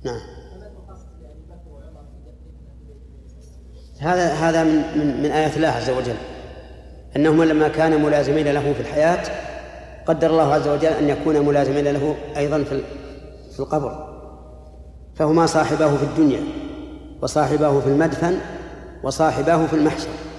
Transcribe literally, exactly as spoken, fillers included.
نعم. هذا هذا من من من آيات الله عز وجل، أنهما لما كانا ملازمين له في الحياة قدر الله عز وجل أن يكون ملازمين له أيضا في في القبر، فهما صاحباه في الدنيا وصاحباه في المدفن وصاحباه في المحشر.